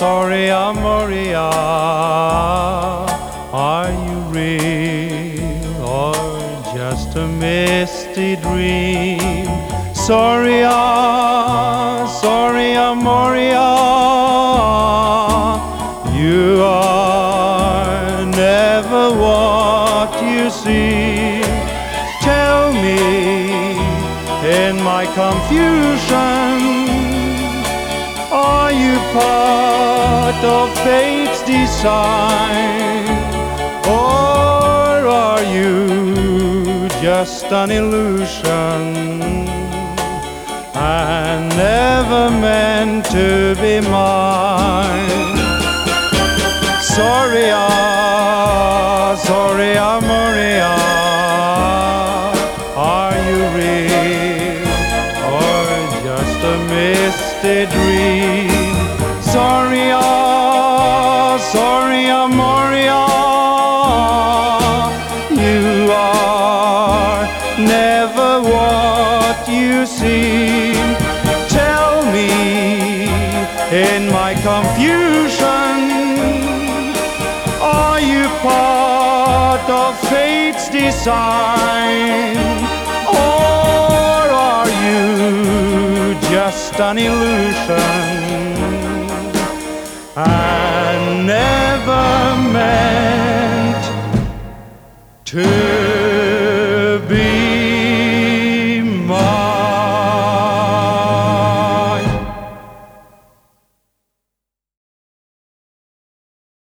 Soria Moria, are you real or just a misty dream? Soria, Soria Moria, you are never what you seem. Tell me in my confusion, are you part of fate's design, or are you just an illusion and never meant to be mine? Soria, Soria Moria, are you real or just a misty dream? Soria, Soria Moria, you are never what you seem. Tell me in my confusion, are you part of fate's design, or are you just an illusion